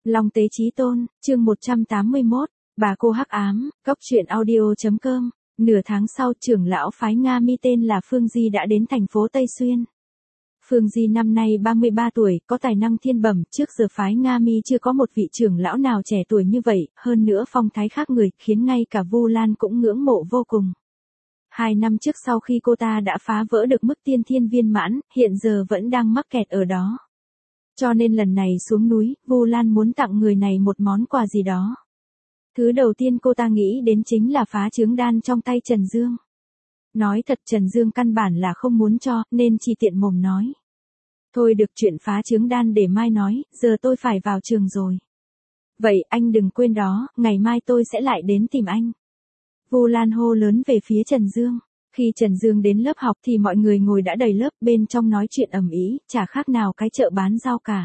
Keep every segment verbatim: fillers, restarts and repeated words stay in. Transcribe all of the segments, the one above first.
Long Tế Chí Tôn, chương một trăm tám mươi mốt, bà cô hắc ám, cóc truyện audio.com. Nửa tháng sau, trưởng lão phái Nga Mi tên là Phương Di đã đến thành phố Tây Xuyên. Phương Di năm nay ba mươi ba tuổi, có tài năng thiên bẩm, trước giờ phái Nga Mi chưa có một vị trưởng lão nào trẻ tuổi như vậy, hơn nữa phong thái khác người, khiến ngay cả Vu Lan cũng ngưỡng mộ vô cùng. Hai năm trước sau khi cô ta đã phá vỡ được mức tiên thiên viên mãn, hiện giờ vẫn đang mắc kẹt ở đó. Cho nên lần này xuống núi, Vu Lan muốn tặng người này một món quà gì đó. Thứ đầu tiên cô ta nghĩ đến chính là phá trướng đan trong tay Trần Dương. Nói thật Trần Dương căn bản là không muốn cho, nên chỉ tiện mồm nói. Thôi được, chuyện phá trướng đan để mai nói, giờ tôi phải vào trường rồi. Vậy anh đừng quên đó, ngày mai tôi sẽ lại đến tìm anh. Vu Lan hô lớn về phía Trần Dương. Khi Trần Dương đến lớp học thì mọi người ngồi đã đầy lớp, bên trong nói chuyện ầm ĩ, chả khác nào cái chợ bán rau cả.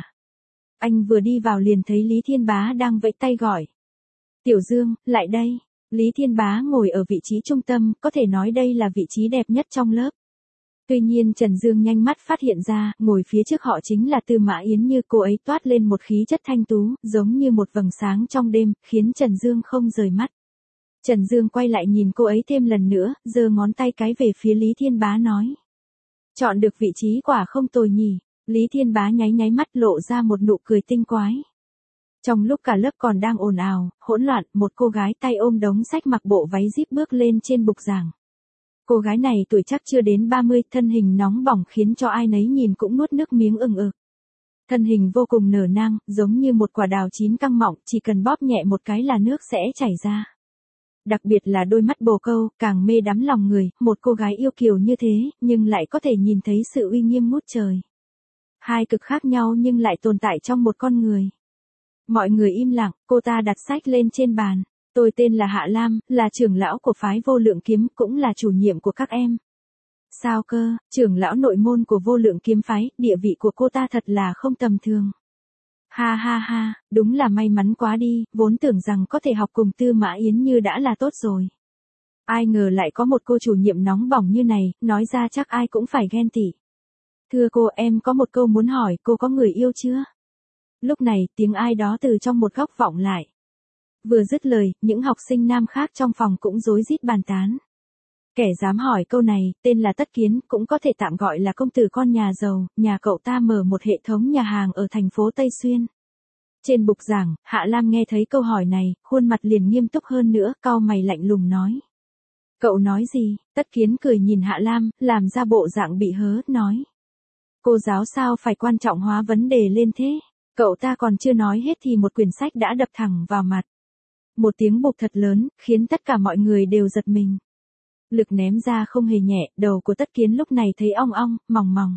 Anh vừa đi vào liền thấy Lý Thiên Bá đang vẫy tay gọi. Tiểu Dương, lại đây. Lý Thiên Bá ngồi ở vị trí trung tâm, có thể nói đây là vị trí đẹp nhất trong lớp. Tuy nhiên Trần Dương nhanh mắt phát hiện ra, ngồi phía trước họ chính là Tư Mã Yến Như, cô ấy toát lên một khí chất thanh tú, giống như một vầng sáng trong đêm, khiến Trần Dương không rời mắt. Trần Dương quay lại nhìn cô ấy thêm lần nữa, giơ ngón tay cái về phía Lý Thiên Bá nói. Chọn được vị trí quả không tồi nhỉ. Lý Thiên Bá nháy nháy mắt lộ ra một nụ cười tinh quái. Trong lúc cả lớp còn đang ồn ào, hỗn loạn, một cô gái tay ôm đống sách mặc bộ váy zip bước lên trên bục giảng. Cô gái này tuổi chắc chưa đến ba mươi, thân hình nóng bỏng khiến cho ai nấy nhìn cũng nuốt nước miếng ừng ực. Thân hình vô cùng nở nang, giống như một quả đào chín căng mọng, chỉ cần bóp nhẹ một cái là nước sẽ chảy ra. Đặc biệt là đôi mắt bồ câu, càng mê đắm lòng người, một cô gái yêu kiều như thế, nhưng lại có thể nhìn thấy sự uy nghiêm ngút trời. Hai cực khác nhau nhưng lại tồn tại trong một con người. Mọi người im lặng, cô ta đặt sách lên trên bàn. Tôi tên là Hạ Lam, là trưởng lão của phái Vô Lượng Kiếm, cũng là chủ nhiệm của các em. Sao cơ, trưởng lão nội môn của Vô Lượng Kiếm phái, địa vị của cô ta thật là không tầm thường. Ha ha ha, đúng là may mắn quá đi, vốn tưởng rằng có thể học cùng Tư Mã Yến Như đã là tốt rồi. Ai ngờ lại có một cô chủ nhiệm nóng bỏng như này, nói ra chắc ai cũng phải ghen tị. Thưa cô, em có một câu muốn hỏi, cô có người yêu chưa? Lúc này, tiếng ai đó từ trong một góc vọng lại. Vừa dứt lời, những học sinh nam khác trong phòng cũng rối rít bàn tán. Kẻ dám hỏi câu này, tên là Tất Kiến, cũng có thể tạm gọi là công tử con nhà giàu, nhà cậu ta mở một hệ thống nhà hàng ở thành phố Tây Xuyên. Trên bục giảng, Hạ Lam nghe thấy câu hỏi này, khuôn mặt liền nghiêm túc hơn nữa, cau mày lạnh lùng nói. Cậu nói gì? Tất Kiến cười nhìn Hạ Lam, làm ra bộ dạng bị hớ, nói. Cô giáo sao phải quan trọng hóa vấn đề lên thế? Cậu ta còn chưa nói hết thì một quyển sách đã đập thẳng vào mặt. Một tiếng bụp thật lớn, khiến tất cả mọi người đều giật mình. Lực ném ra không hề nhẹ, đầu của Tất Kiến lúc này thấy ong ong, mòng mòng.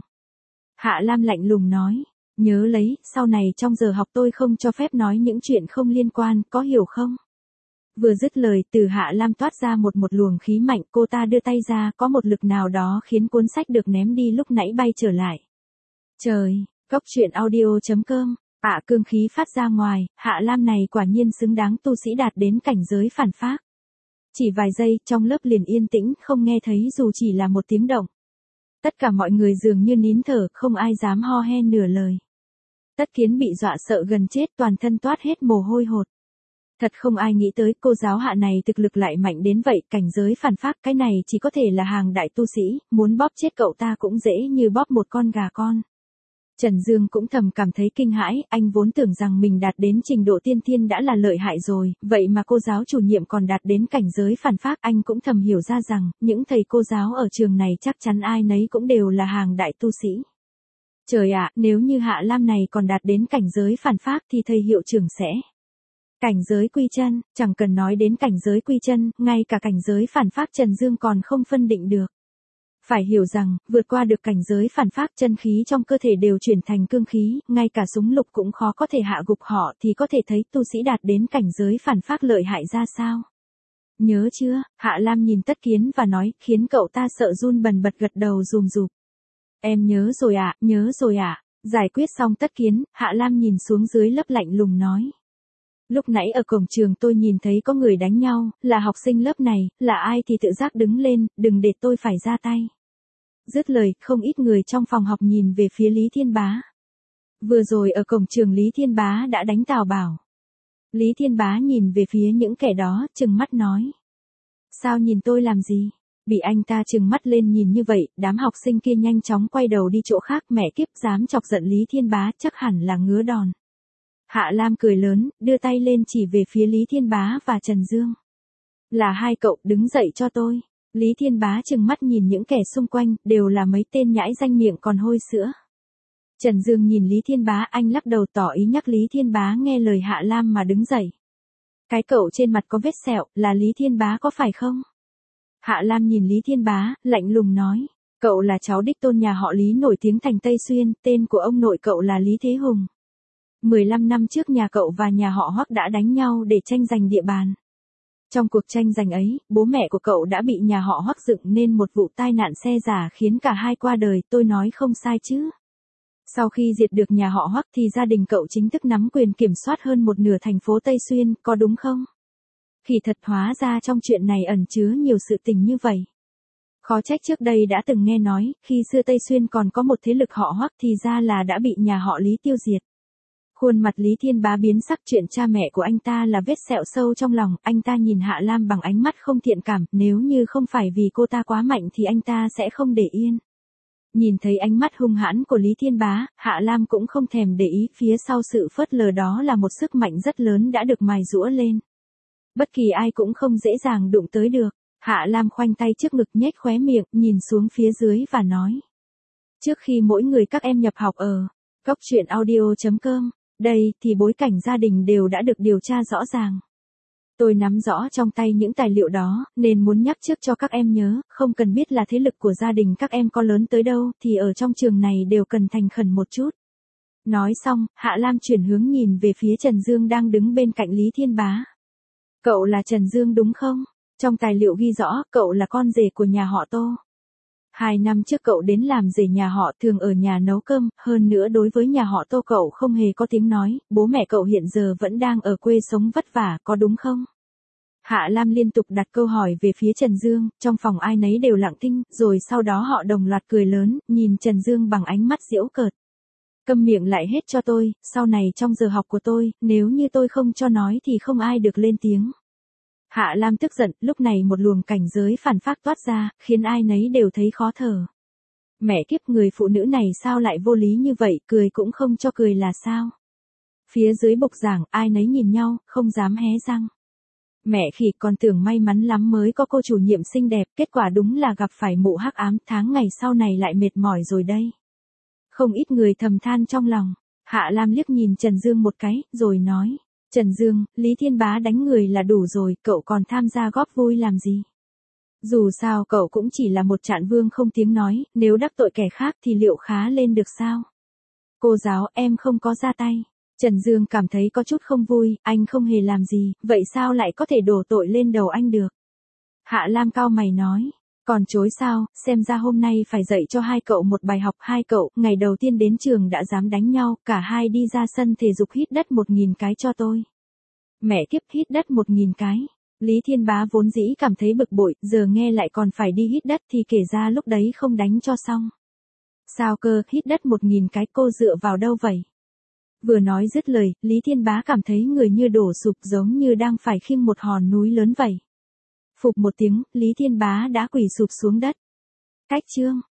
Hạ Lam lạnh lùng nói, nhớ lấy, sau này trong giờ học tôi không cho phép nói những chuyện không liên quan, có hiểu không? Vừa dứt lời, từ Hạ Lam toát ra một một luồng khí mạnh, cô ta đưa tay ra, có một lực nào đó khiến cuốn sách được ném đi lúc nãy bay trở lại. Trời, cóc truyện audio.com. Ạ cương khí phát ra ngoài, Hạ Lam này quả nhiên xứng đáng tu sĩ đạt đến cảnh giới phản phác. Chỉ vài giây, trong lớp liền yên tĩnh, không nghe thấy dù chỉ là một tiếng động. Tất cả mọi người dường như nín thở, không ai dám ho he nửa lời. Tất Kiến bị dọa sợ gần chết, toàn thân toát hết mồ hôi hột. Thật không ai nghĩ tới cô giáo Hạ này thực lực lại mạnh đến vậy, cảnh giới phản phác, cái này chỉ có thể là hàng đại tu sĩ, muốn bóp chết cậu ta cũng dễ như bóp một con gà con. Trần Dương cũng thầm cảm thấy kinh hãi, anh vốn tưởng rằng mình đạt đến trình độ tiên thiên đã là lợi hại rồi, vậy mà cô giáo chủ nhiệm còn đạt đến cảnh giới phản phác, anh cũng thầm hiểu ra rằng, những thầy cô giáo ở trường này chắc chắn ai nấy cũng đều là hàng đại tu sĩ. Trời ạ, nếu như Hạ Lam này còn đạt đến cảnh giới phản phác thì thầy hiệu trưởng sẽ. Cảnh giới quy chân, chẳng cần nói đến cảnh giới quy chân, ngay cả cảnh giới phản phác Trần Dương còn không phân định được. Phải hiểu rằng, vượt qua được cảnh giới phản phác, chân khí trong cơ thể đều chuyển thành cương khí, ngay cả súng lục cũng khó có thể hạ gục họ, thì có thể thấy tu sĩ đạt đến cảnh giới phản phác lợi hại ra sao. Nhớ chưa? Hạ Lam nhìn Tất Kiến và nói, khiến cậu ta sợ run bần bật gật đầu rùm rụp. Em nhớ rồi ạ, à, nhớ rồi ạ. À. Giải quyết xong Tất Kiến, Hạ Lam nhìn xuống dưới lớp lạnh lùng nói. Lúc nãy ở cổng trường tôi nhìn thấy có người đánh nhau, là học sinh lớp này, là ai thì tự giác đứng lên, đừng để tôi phải ra tay. Dứt lời, không ít người trong phòng học nhìn về phía Lý Thiên Bá. Vừa rồi ở cổng trường Lý Thiên Bá đã đánh Tào Bảo. Lý Thiên Bá nhìn về phía những kẻ đó, trừng mắt nói. Sao nhìn tôi làm gì? Bị anh ta trừng mắt lên nhìn như vậy, đám học sinh kia nhanh chóng quay đầu đi chỗ khác. Mẹ kiếp, dám chọc giận Lý Thiên Bá chắc hẳn là ngứa đòn. Hạ Lam cười lớn, đưa tay lên chỉ về phía Lý Thiên Bá và Trần Dương. Là hai cậu, đứng dậy cho tôi. Lý Thiên Bá trừng mắt nhìn những kẻ xung quanh, đều là mấy tên nhãi danh miệng còn hôi sữa. Trần Dương nhìn Lý Thiên Bá, anh lắc đầu tỏ ý nhắc Lý Thiên Bá nghe lời Hạ Lam mà đứng dậy. Cái cậu trên mặt có vết sẹo, là Lý Thiên Bá có phải không? Hạ Lam nhìn Lý Thiên Bá, lạnh lùng nói. Cậu là cháu đích tôn nhà họ Lý nổi tiếng thành Tây Xuyên, tên của ông nội cậu là Lý Thế Hùng. mười lăm năm trước nhà cậu và nhà họ Hoắc đã đánh nhau để tranh giành địa bàn. Trong cuộc tranh giành ấy, bố mẹ của cậu đã bị nhà họ Hoắc dựng nên một vụ tai nạn xe giả khiến cả hai qua đời, tôi nói không sai chứ. Sau khi diệt được nhà họ Hoắc thì gia đình cậu chính thức nắm quyền kiểm soát hơn một nửa thành phố Tây Xuyên, có đúng không? Kỳ thật hóa ra trong chuyện này ẩn chứa nhiều sự tình như vậy. Khó trách trước đây đã từng nghe nói, khi xưa Tây Xuyên còn có một thế lực họ Hoắc thì ra là đã bị nhà họ Lý tiêu diệt. Khuôn mặt Lý Thiên Bá biến sắc, chuyện cha mẹ của anh ta là vết sẹo sâu trong lòng, anh ta nhìn Hạ Lam bằng ánh mắt không thiện cảm, nếu như không phải vì cô ta quá mạnh thì anh ta sẽ không để yên. Nhìn thấy ánh mắt hung hãn của Lý Thiên Bá, Hạ Lam cũng không thèm để ý, phía sau sự phớt lờ đó là một sức mạnh rất lớn đã được mài giũa lên. Bất kỳ ai cũng không dễ dàng đụng tới được. Hạ Lam khoanh tay trước ngực nhếch khóe miệng, nhìn xuống phía dưới và nói. Trước khi mỗi người các em nhập học ở Cốc Truyện Audio chấm com, đây thì bối cảnh gia đình đều đã được điều tra rõ ràng. Tôi nắm rõ trong tay những tài liệu đó, nên muốn nhắc trước cho các em nhớ, không cần biết là thế lực của gia đình các em có lớn tới đâu, thì ở trong trường này đều cần thành khẩn một chút. Nói xong, Hạ Lam chuyển hướng nhìn về phía Trần Dương đang đứng bên cạnh Lý Thiên Bá. Cậu là Trần Dương đúng không? Trong tài liệu ghi rõ, cậu là con rể của nhà họ Tô. Hai năm trước cậu đến làm rể nhà họ, thường ở nhà nấu cơm, hơn nữa đối với nhà họ Tô cậu không hề có tiếng nói, bố mẹ cậu hiện giờ vẫn đang ở quê sống vất vả, có đúng không? Hạ Lam liên tục đặt câu hỏi về phía Trần Dương, trong phòng ai nấy đều lặng thinh, rồi sau đó họ đồng loạt cười lớn, nhìn Trần Dương bằng ánh mắt giễu cợt. Câm miệng lại hết cho tôi, sau này trong giờ học của tôi, nếu như tôi không cho nói thì không ai được lên tiếng. Hạ Lam tức giận, lúc này một luồng cảnh giới phản phác toát ra, khiến ai nấy đều thấy khó thở. Mẹ kiếp, người phụ nữ này sao lại vô lý như vậy, cười cũng không cho cười là sao? Phía dưới bục giảng, ai nấy nhìn nhau, không dám hé răng. Mẹ khỉ, còn tưởng may mắn lắm mới có cô chủ nhiệm xinh đẹp, kết quả đúng là gặp phải mụ hắc ám, tháng ngày sau này lại mệt mỏi rồi đây. Không ít người thầm than trong lòng. Hạ Lam liếc nhìn Trần Dương một cái, rồi nói. Trần Dương, Lý Thiên Bá đánh người là đủ rồi, cậu còn tham gia góp vui làm gì? Dù sao cậu cũng chỉ là một trạng vương không tiếng nói, nếu đắc tội kẻ khác thì liệu khá lên được sao? Cô giáo, em không có ra tay. Trần Dương cảm thấy có chút không vui, anh không hề làm gì, vậy sao lại có thể đổ tội lên đầu anh được? Hạ Lam cau mày nói. Còn chối sao, xem ra hôm nay phải dạy cho hai cậu một bài học. Hai cậu, ngày đầu tiên đến trường đã dám đánh nhau, cả hai đi ra sân thể dục hít đất một nghìn cái cho tôi. Mẹ kiếp, hít đất một nghìn cái. Lý Thiên Bá vốn dĩ cảm thấy bực bội, giờ nghe lại còn phải đi hít đất thì kể ra lúc đấy không đánh cho xong. Sao cơ, hít đất một nghìn cái, cô dựa vào đâu vậy? Vừa nói dứt lời, Lý Thiên Bá cảm thấy người như đổ sụp, giống như đang phải khiêng một hòn núi lớn vậy. Phụp một tiếng, Lý Thiên Bá đã quỳ sụp xuống đất. Cách chương